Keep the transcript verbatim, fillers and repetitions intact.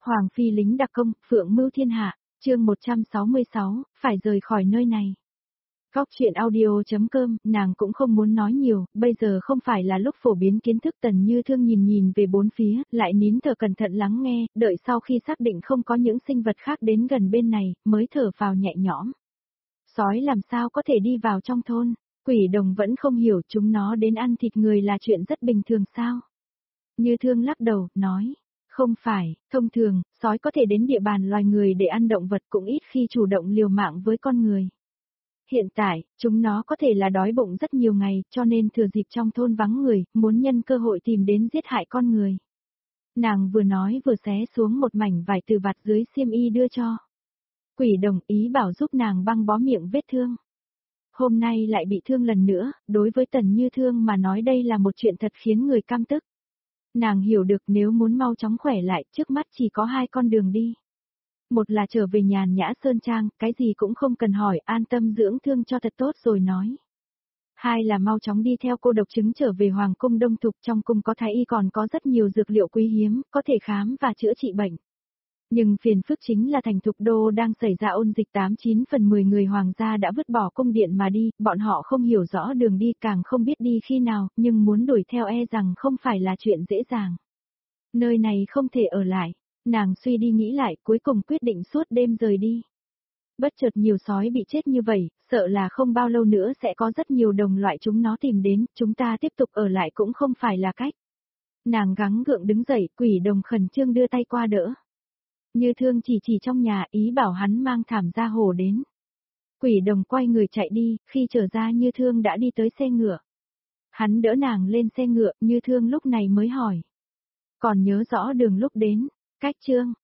Hoàng phi lính đặc công, phượng mưu thiên hạ, chương một trăm sáu mươi sáu, phải rời khỏi nơi này. Góc chuyện audio.com, nàng cũng không muốn nói nhiều, bây giờ không phải là lúc phổ biến kiến thức. Tần Như Thương nhìn nhìn về bốn phía, lại nín thở cẩn thận lắng nghe, đợi sau khi xác định không có những sinh vật khác đến gần bên này, mới thở vào nhẹ nhõm. Sói làm sao có thể đi vào trong thôn, Quỷ Đồng vẫn không hiểu, chúng nó đến ăn thịt người là chuyện rất bình thường sao? Như Thương lắc đầu, nói. Không phải, thông thường, sói có thể đến địa bàn loài người để ăn động vật, cũng ít khi chủ động liều mạng với con người. Hiện tại, chúng nó có thể là đói bụng rất nhiều ngày, cho nên thừa dịp trong thôn vắng người, muốn nhân cơ hội tìm đến giết hại con người. Nàng vừa nói vừa xé xuống một mảnh vải từ vạt dưới xiêm y đưa cho. Quỷ Đồng ý bảo giúp nàng băng bó miệng vết thương. Hôm nay lại bị thương lần nữa, đối với Tần Như Thương mà nói đây là một chuyện thật khiến người căm tức. Nàng hiểu được nếu muốn mau chóng khỏe lại, trước mắt chỉ có hai con đường đi. Một là trở về nhàn nhã sơn trang, cái gì cũng không cần hỏi, an tâm dưỡng thương cho thật tốt rồi nói. Hai là mau chóng đi theo cô độc chứng trở về Hoàng cung Đông Thục, trong cung có thái y còn có rất nhiều dược liệu quý hiếm, có thể khám và chữa trị bệnh. Nhưng phiền phức chính là thành Thục Đô đang xảy ra ôn dịch, tám chín phần mười người hoàng gia đã vứt bỏ cung điện mà đi, bọn họ không hiểu rõ đường đi, càng không biết đi khi nào, nhưng muốn đuổi theo e rằng không phải là chuyện dễ dàng. Nơi này không thể ở lại, nàng suy đi nghĩ lại, cuối cùng quyết định suốt đêm rời đi. Bất chợt nhiều sói bị chết như vậy, sợ là không bao lâu nữa sẽ có rất nhiều đồng loại chúng nó tìm đến, chúng ta tiếp tục ở lại cũng không phải là cách. Nàng gắng gượng đứng dậy, Quỷ Đồng khẩn trương đưa tay qua đỡ. Như Thương chỉ chỉ trong nhà, ý bảo hắn mang thảm ra hồ đến. Quỷ Đồng quay người chạy đi, khi trở ra Như Thương đã đi tới xe ngựa. Hắn đỡ nàng lên xe ngựa, Như Thương lúc này mới hỏi. Còn nhớ rõ đường lúc đến, cách chương,